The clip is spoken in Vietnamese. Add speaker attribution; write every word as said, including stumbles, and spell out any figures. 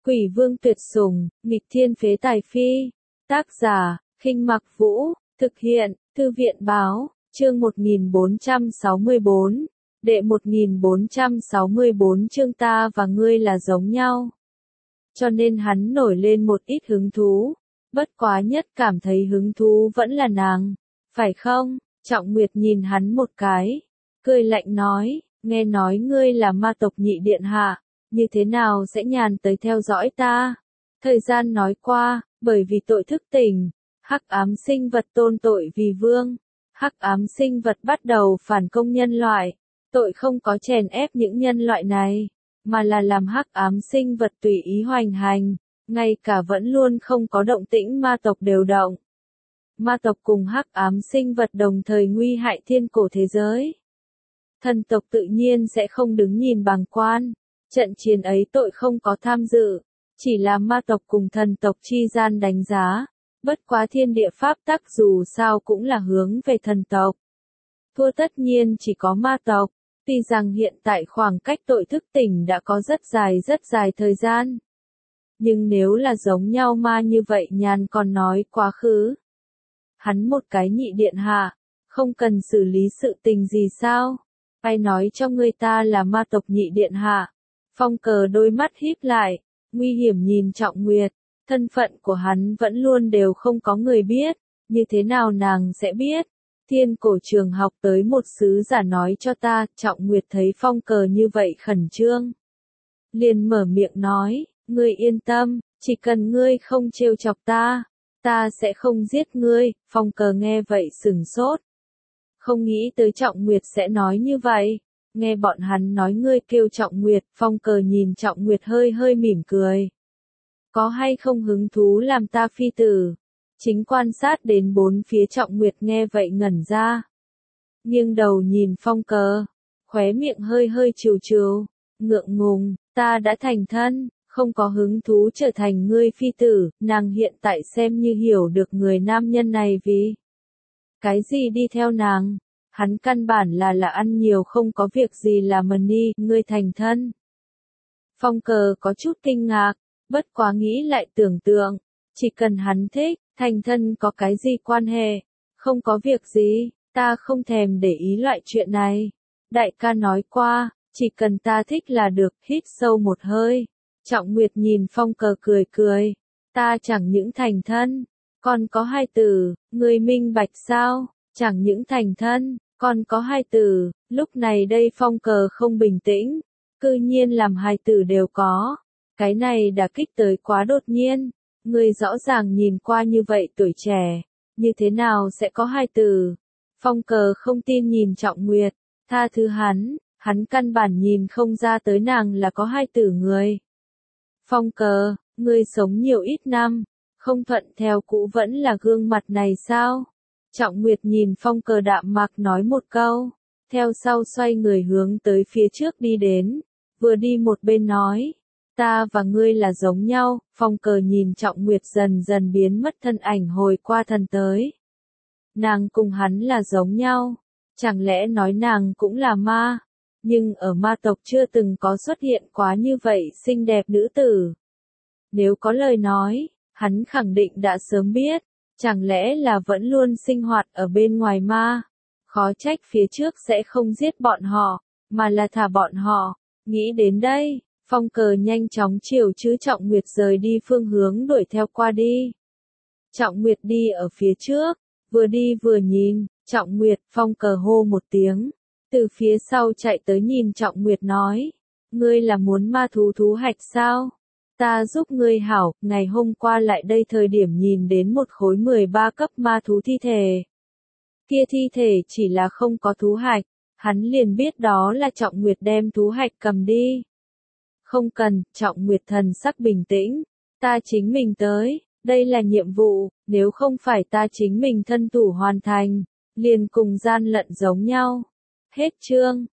Speaker 1: Quỷ vương tuyệt sủng, nghịch thiên phế tài phi. Tác giả, Khinh Mặc Vũ, thực hiện, Thư viện báo, chương một nghìn bốn trăm sáu mươi bốn, đệ một nghìn bốn trăm sáu mươi bốn chương ta và ngươi là giống nhau. Cho nên hắn nổi lên một ít hứng thú, bất quá nhất cảm thấy hứng thú vẫn là nàng, phải không? Trọng Nguyệt nhìn hắn một cái, cười lạnh nói, nghe nói ngươi là ma tộc nhị điện hạ, như thế nào sẽ nhàn tới theo dõi ta? Thời gian nói qua, bởi vì tội thức tỉnh, hắc ám sinh vật tôn tội vì vương, hắc ám sinh vật bắt đầu phản công nhân loại, tội không có chèn ép những nhân loại này, mà là làm hắc ám sinh vật tùy ý hoành hành, ngay cả vẫn luôn không có động tĩnh ma tộc đều động. Ma tộc cùng hắc ám sinh vật đồng thời nguy hại thiên cổ thế giới. Thần tộc tự nhiên sẽ không đứng nhìn bằng quan, trận chiến ấy tội không có tham dự, chỉ là ma tộc cùng thần tộc chi gian đánh giá, bất quá thiên địa pháp tắc dù sao cũng là hướng về thần tộc. Thua tất nhiên chỉ có ma tộc, tuy rằng hiện tại khoảng cách tội thức tỉnh đã có rất dài rất dài thời gian. Nhưng nếu là giống nhau ma như vậy nhàn còn nói quá khứ. Hắn một cái nhị điện hạ, không cần xử lý sự tình gì sao? Ai nói cho người ta là ma tộc nhị điện hạ? Phong Cờ đôi mắt híp lại, nguy hiểm nhìn Trọng Nguyệt, thân phận của hắn vẫn luôn đều không có người biết, như thế nào nàng sẽ biết? Thiên cổ trường học tới một sứ giả nói cho ta, Trọng Nguyệt thấy Phong Cờ như vậy khẩn trương. Liền mở miệng nói, ngươi yên tâm, chỉ cần ngươi không trêu chọc ta, ta sẽ không giết ngươi. Phong Cờ nghe vậy sửng sốt. Không nghĩ tới Trọng Nguyệt sẽ nói như vậy. Nghe bọn hắn nói ngươi kêu Trọng Nguyệt, Phong Cờ nhìn Trọng Nguyệt hơi hơi mỉm cười. Có hay không hứng thú làm ta phi tử? Chính quan sát đến bốn phía Trọng Nguyệt nghe vậy ngẩn ra. Nghiêng đầu nhìn Phong Cờ, khóe miệng hơi hơi trừ trừ, ngượng ngùng, ta đã thành thân, không có hứng thú trở thành ngươi phi tử. Nàng hiện tại xem như hiểu được người nam nhân này vì cái gì đi theo nàng. Hắn căn bản là là ăn nhiều không có việc gì là money, ngươi thành thân. Phong Cờ có chút kinh ngạc, bất quá nghĩ lại tưởng tượng, chỉ cần hắn thích, thành thân có cái gì quan hệ, không có việc gì, ta không thèm để ý loại chuyện này. Đại ca nói qua, chỉ cần ta thích là được. Hít sâu một hơi, Trọng Nguyệt nhìn Phong Cờ cười cười, ta chẳng những thành thân, còn có hai tử, ngươi minh bạch sao? Chẳng những thành thân, còn có hai tử. Lúc này đây Phong Cờ không bình tĩnh, cư nhiên làm hai tử đều có. Cái này đã kích tới quá đột nhiên, người rõ ràng nhìn qua như vậy tuổi trẻ, như thế nào sẽ có hai tử? Phong Cờ không tin nhìn Trọng Nguyệt, tha thứ hắn, hắn căn bản nhìn không ra tới nàng là có hai tử người. Phong Cờ, ngươi sống nhiều ít năm, không thuận theo cũ vẫn là gương mặt này sao? Trọng Nguyệt nhìn Phong Cờ đạm mạc nói một câu, theo sau xoay người hướng tới phía trước đi đến, vừa đi một bên nói, ta và ngươi là giống nhau. Phong Cờ nhìn Trọng Nguyệt dần dần biến mất thân ảnh hồi qua thần tới. Nàng cùng hắn là giống nhau, chẳng lẽ nói nàng cũng là ma, nhưng ở ma tộc chưa từng có xuất hiện quá như vậy xinh đẹp nữ tử. Nếu có lời nói, hắn khẳng định đã sớm biết. Chẳng lẽ là vẫn luôn sinh hoạt ở bên ngoài ma? Khó trách phía trước sẽ không giết bọn họ, mà là thả bọn họ. Nghĩ đến đây, Phong Cờ nhanh chóng chiều chứ Trọng Nguyệt rời đi phương hướng đuổi theo qua đi. Trọng Nguyệt đi ở phía trước, vừa đi vừa nhìn, Trọng Nguyệt. Phong Cờ hô một tiếng, từ phía sau chạy tới nhìn Trọng Nguyệt nói, ngươi là muốn ma thú thú hạch sao? Ta giúp ngươi hảo. Ngày hôm qua lại đây thời điểm nhìn đến một khối mười ba cấp ma thú thi thể. Kia thi thể chỉ là không có thú hạch, hắn liền biết đó là Trọng Nguyệt đem thú hạch cầm đi. Không cần. Trọng Nguyệt thần sắc bình tĩnh, ta chính mình tới, đây là nhiệm vụ, nếu không phải ta chính mình thân thủ hoàn thành, liền cùng gian lận giống nhau. Hết chương.